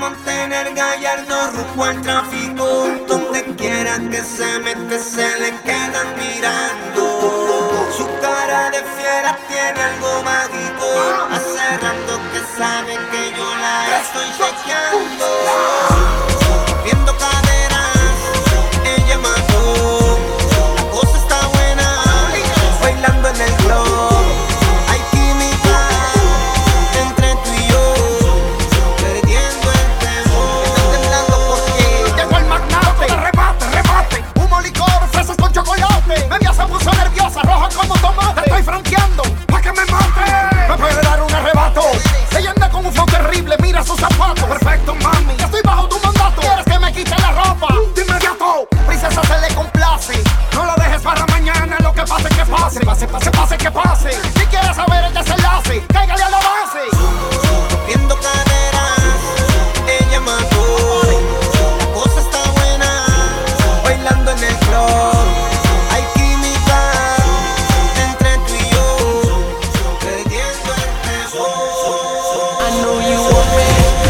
Montaner, Gallardo, rumbo al tráfico. Donde quiera que se mete se le quedan mirando. Su cara de fiera tiene algo mágico. Hace rato que sabe que yo la estoy chequeando. Viendo caderas, ella mató. La cosa está buena, bailando en el club. Hay química entre tú y yo, perdiendo el temor. Estás temblando porque llegó el magnate. Remate, remate. Humo, licor, fresas con chocolate. Media se puso nerviosa, roja como tomate. Te estoy franqueando, pa' que me mate. Me puede dar un arrebato. Ella anda con un flow terrible, mira sus zapatos. Perfecto, mami, ya estoy bajo tu mandato. ¿Quieres que me quite la ropa? De inmediato, princesa se le complace. No lo dejes para mañana, lo que pase, que pase. Pase, pase, pase, que pase. Si quieres saber el desenlace, cáigale a la base. viendo caderas, ella mató. La cosa está buena, bailando en el club. Hay química entre tú y yo, perdiendo el temor. I know you want me.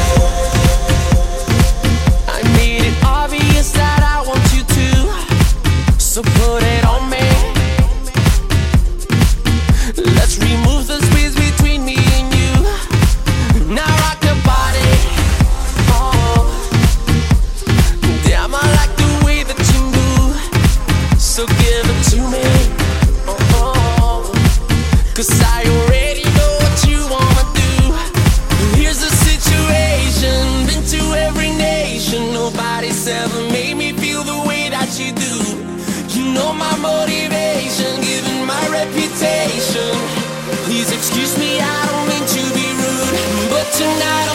I made it obvious that I want you to, so put it on me. Let's remove the space between me and you. Now rock your body. Oh, damn, I like the way that you move. So give it to me. Oh, 'cause I already know what you wanna do. Here's the situation, been to every nation. Nobody's ever made me feel the way that you do. You know my motivation, given my reputation. Please excuse me, I don't mean to be rude, but tonight